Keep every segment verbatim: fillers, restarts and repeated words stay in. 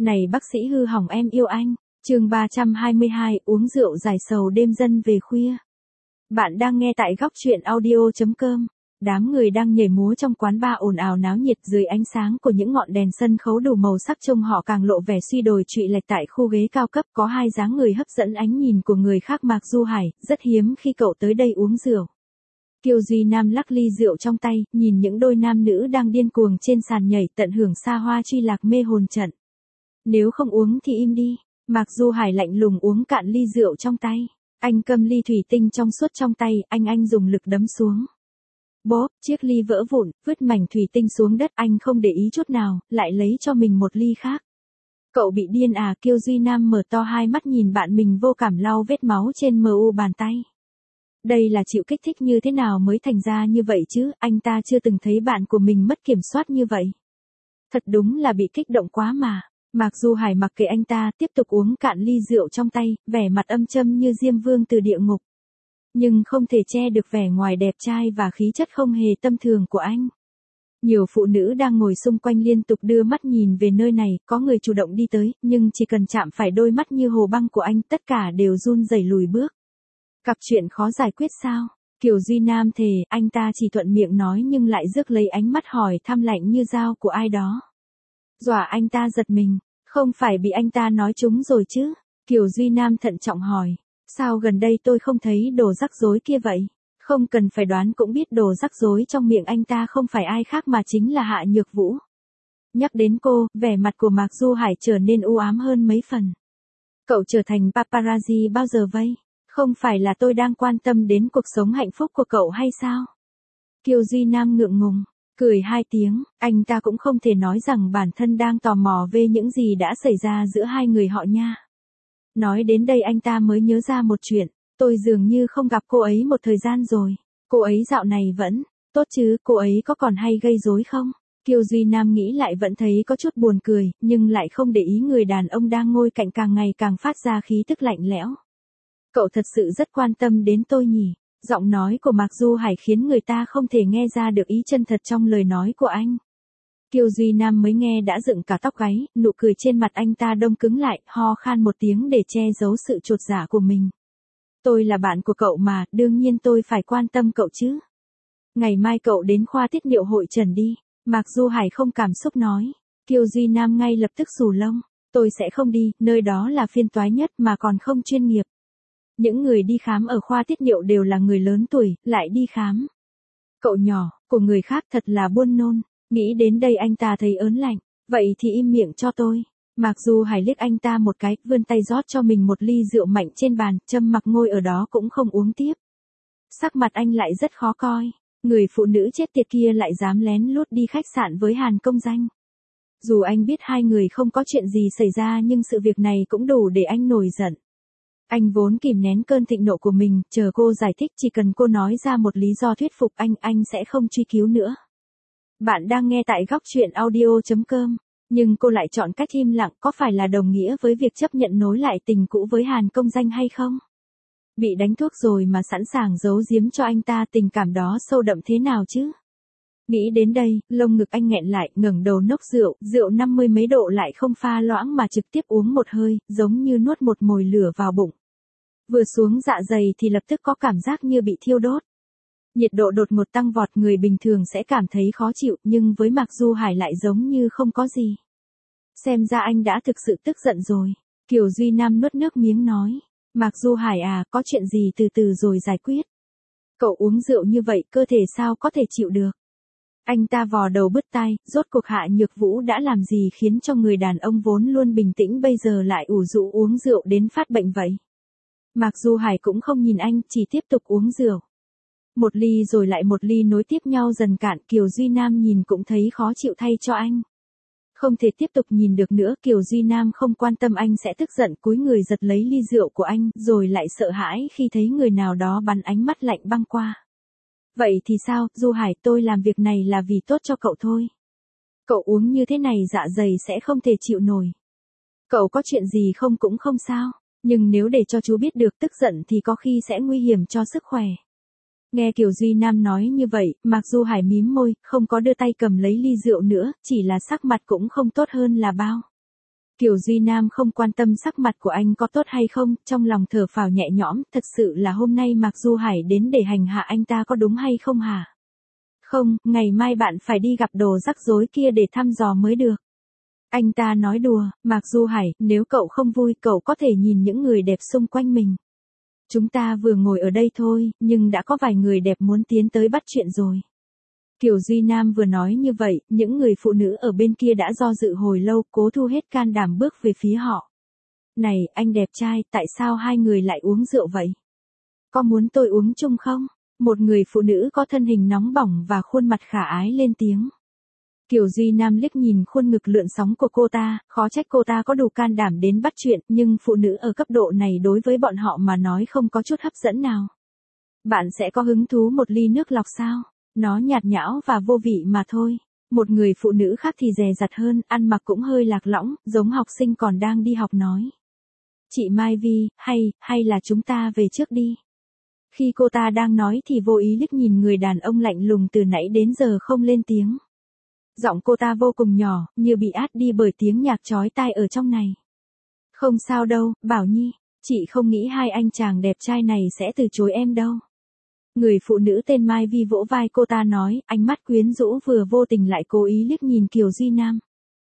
Này bác sĩ hư hỏng em yêu anh. Chương ba trăm hai mươi hai, uống rượu giải sầu đêm dân về khuya. Bạn đang nghe tại góc truyện audio chấm com. Đám người đang nhảy múa trong quán bar ồn ào náo nhiệt dưới ánh sáng của những ngọn đèn sân khấu đủ màu sắc, trông họ càng lộ vẻ suy đồi trụy lệch. Tại khu ghế cao cấp có hai dáng người hấp dẫn ánh nhìn của người khác. Mạc Du Hải, rất hiếm khi cậu tới đây uống rượu. Kiều Duy Nam lắc ly rượu trong tay, nhìn những đôi nam nữ đang điên cuồng trên sàn nhảy, tận hưởng xa hoa truy lạc mê hồn trận. Nếu không uống thì im đi. Mạc Du Hải lạnh lùng uống cạn ly rượu trong tay. Anh cầm ly thủy tinh trong suốt trong tay, anh anh dùng lực đấm xuống. Bóp, chiếc ly vỡ vụn, vứt mảnh thủy tinh xuống đất. Anh không để ý chút nào, lại lấy cho mình một ly khác. Cậu bị điên à? Kiều Duy Nam mở to hai mắt nhìn bạn mình vô cảm lau vết máu trên mờ u bàn tay. Đây là chịu kích thích như thế nào mới thành ra như vậy chứ? Anh ta chưa từng thấy bạn của mình mất kiểm soát như vậy. Thật đúng là bị kích động quá mà. Mạc Du Hải mặc kệ anh ta, tiếp tục uống cạn ly rượu trong tay, vẻ mặt âm châm như Diêm Vương từ địa ngục. Nhưng không thể che được vẻ ngoài đẹp trai và khí chất không hề tầm thường của anh. Nhiều phụ nữ đang ngồi xung quanh liên tục đưa mắt nhìn về nơi này, có người chủ động đi tới, nhưng chỉ cần chạm phải đôi mắt như hồ băng của anh, tất cả đều run rẩy lùi bước. Cặp chuyện khó giải quyết sao? Kiều Duy Nam thề, anh ta chỉ thuận miệng nói nhưng lại rước lấy ánh mắt hỏi thăm lạnh như dao của ai đó. Dọa anh ta giật mình, không phải bị anh ta nói trúng rồi chứ? Kiều Duy Nam thận trọng hỏi, sao gần đây tôi không thấy đồ rắc rối kia vậy? Không cần phải đoán cũng biết đồ rắc rối trong miệng anh ta không phải ai khác mà chính là Hạ Nhược Vũ. Nhắc đến cô, vẻ mặt của Mạc Du Hải trở nên u ám hơn mấy phần. Cậu trở thành paparazzi bao giờ vậy? Không phải là tôi đang quan tâm đến cuộc sống hạnh phúc của cậu hay sao? Kiều Duy Nam ngượng ngùng, cười hai tiếng, anh ta cũng không thể nói rằng bản thân đang tò mò về những gì đã xảy ra giữa hai người họ nha. Nói đến đây anh ta mới nhớ ra một chuyện, tôi dường như không gặp cô ấy một thời gian rồi. Cô ấy dạo này vẫn tốt chứ? Cô ấy có còn hay gây rối không? Kiều Duy Nam nghĩ lại vẫn thấy có chút buồn cười, nhưng lại không để ý người đàn ông đang ngồi cạnh càng ngày càng phát ra khí tức lạnh lẽo. Cậu thật sự rất quan tâm đến tôi nhỉ? Giọng nói của Mạc Du Hải khiến người ta không thể nghe ra được ý chân thật trong lời nói của anh. Kiều Duy Nam mới nghe đã dựng cả tóc gáy, nụ cười trên mặt anh ta đông cứng lại, ho khan một tiếng để che giấu sự chột dạ của mình. Tôi là bạn của cậu mà, đương nhiên tôi phải quan tâm cậu chứ. Ngày mai cậu đến khoa tiết niệu hội trần đi. Mạc Du Hải không cảm xúc nói. Kiều Duy Nam ngay lập tức xù lông. Tôi sẽ không đi, nơi đó là phiên toái nhất mà còn không chuyên nghiệp. Những người đi khám ở khoa tiết niệu đều là người lớn tuổi, lại đi khám. Cậu nhỏ, của người khác thật là buồn nôn. Nghĩ đến đây anh ta thấy ớn lạnh. Vậy thì im miệng cho tôi. Mạc Du Hải liếc anh ta một cái, vươn tay rót cho mình một ly rượu mạnh trên bàn, châm mặc ngồi ở đó cũng không uống tiếp. Sắc mặt anh lại rất khó coi. Người phụ nữ chết tiệt kia lại dám lén lút đi khách sạn với Hàn Công Danh. Dù anh biết hai người không có chuyện gì xảy ra nhưng sự việc này cũng đủ để anh nổi giận. Anh vốn kìm nén cơn thịnh nộ của mình, chờ cô giải thích, chỉ cần cô nói ra một lý do thuyết phục anh, anh sẽ không truy cứu nữa. Bạn đang nghe tại góc truyện audio chấm com, nhưng cô lại chọn cách im lặng, có phải là đồng nghĩa với việc chấp nhận nối lại tình cũ với Hàn Công Danh hay không? Bị đánh thuốc rồi mà sẵn sàng giấu giếm cho anh ta tình cảm đó sâu đậm thế nào chứ? Nghĩ đến đây, lông ngực anh nghẹn lại, ngẩng đầu nốc rượu, rượu năm mươi mấy độ lại không pha loãng mà trực tiếp uống một hơi, giống như nuốt một mồi lửa vào bụng. Vừa xuống dạ dày thì lập tức có cảm giác như bị thiêu đốt. Nhiệt độ đột ngột tăng vọt, người bình thường sẽ cảm thấy khó chịu, nhưng với Mạc Du Hải lại giống như không có gì. Xem ra anh đã thực sự tức giận rồi. Kiều Duy Nam nuốt nước miếng nói. Mạc Du Hải à, có chuyện gì từ từ rồi giải quyết. Cậu uống rượu như vậy, cơ thể sao có thể chịu được. Anh ta vò đầu bứt tai, rốt cuộc Hạ Nhược Vũ đã làm gì khiến cho người đàn ông vốn luôn bình tĩnh bây giờ lại ủ rũ uống rượu đến phát bệnh vậy. Mạc Du Hải cũng không nhìn anh, chỉ tiếp tục uống rượu. Một ly rồi lại một ly nối tiếp nhau dần cạn, Kiều Duy Nam nhìn cũng thấy khó chịu thay cho anh. Không thể tiếp tục nhìn được nữa, Kiều Duy Nam không quan tâm anh sẽ tức giận, cúi người giật lấy ly rượu của anh, rồi lại sợ hãi khi thấy người nào đó bắn ánh mắt lạnh băng qua. Vậy thì sao, Du Hải, tôi làm việc này là vì tốt cho cậu thôi. Cậu uống như thế này dạ dày sẽ không thể chịu nổi. Cậu có chuyện gì không cũng không sao, nhưng nếu để cho chú biết được tức giận thì có khi sẽ nguy hiểm cho sức khỏe. Nghe Kiều Duy Nam nói như vậy, Mạc Du Hải mím môi, không có đưa tay cầm lấy ly rượu nữa, chỉ là sắc mặt cũng không tốt hơn là bao. Kiều Duy Nam không quan tâm sắc mặt của anh có tốt hay không, trong lòng thở phào nhẹ nhõm, thật sự là hôm nay Mạc Du Hải đến để hành hạ anh ta có đúng hay không hả? Không, ngày mai bạn phải đi gặp đồ rắc rối kia để thăm dò mới được. Anh ta nói đùa, Mạc Du Hải, nếu cậu không vui cậu có thể nhìn những người đẹp xung quanh mình. Chúng ta vừa ngồi ở đây thôi, nhưng đã có vài người đẹp muốn tiến tới bắt chuyện rồi. Kiều Duy Nam vừa nói như vậy, những người phụ nữ ở bên kia đã do dự hồi lâu, cố thu hết can đảm bước về phía họ. Này, anh đẹp trai, tại sao hai người lại uống rượu vậy? Có muốn tôi uống chung không? Một người phụ nữ có thân hình nóng bỏng và khuôn mặt khả ái lên tiếng. Kiều Duy Nam liếc nhìn khuôn ngực lượn sóng của cô ta, khó trách cô ta có đủ can đảm đến bắt chuyện, nhưng phụ nữ ở cấp độ này đối với bọn họ mà nói không có chút hấp dẫn nào. Bạn sẽ có hứng thú một ly nước lọc sao? Nó nhạt nhẽo và vô vị mà thôi. Một người phụ nữ khác thì dè dặt hơn, ăn mặc cũng hơi lạc lõng, giống học sinh còn đang đi học nói. Chị Mai Vi, hay, hay là chúng ta về trước đi. Khi cô ta đang nói thì vô ý liếc nhìn người đàn ông lạnh lùng từ nãy đến giờ không lên tiếng. Giọng cô ta vô cùng nhỏ, như bị át đi bởi tiếng nhạc chói tai ở trong này. Không sao đâu, Bảo Nhi, chị không nghĩ hai anh chàng đẹp trai này sẽ từ chối em đâu. Người phụ nữ tên Mai Vi vỗ vai cô ta nói, ánh mắt quyến rũ vừa vô tình lại cố ý liếc nhìn Kiều Duy Nam.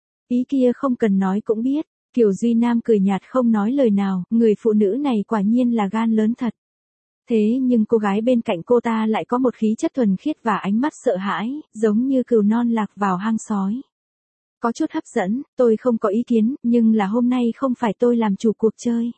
Ý kia không cần nói cũng biết, Kiều Duy Nam cười nhạt không nói lời nào, người phụ nữ này quả nhiên là gan lớn thật. Thế nhưng cô gái bên cạnh cô ta lại có một khí chất thuần khiết và ánh mắt sợ hãi, giống như cừu non lạc vào hang sói. Có chút hấp dẫn, tôi không có ý kiến, nhưng là hôm nay không phải tôi làm chủ cuộc chơi.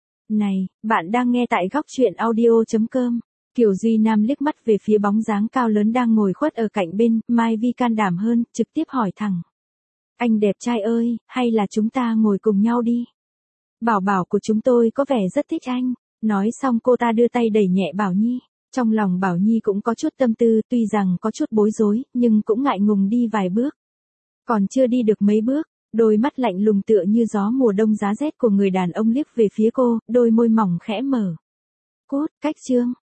Này, bạn đang nghe tại góc truyện audio chấm com. Kiều Duy Nam liếc mắt về phía bóng dáng cao lớn đang ngồi khuất ở cạnh bên, Mai Vi can đảm hơn, trực tiếp hỏi thẳng. Anh đẹp trai ơi, hay là chúng ta ngồi cùng nhau đi? Bảo bảo của chúng tôi có vẻ rất thích anh. Nói xong cô ta đưa tay đẩy nhẹ Bảo Nhi. Trong lòng Bảo Nhi cũng có chút tâm tư, tuy rằng có chút bối rối, nhưng cũng ngại ngùng đi vài bước. Còn chưa đi được mấy bước, đôi mắt lạnh lùng tựa như gió mùa đông giá rét của người đàn ông liếc về phía cô, đôi môi mỏng khẽ mở. Cút, cách chương.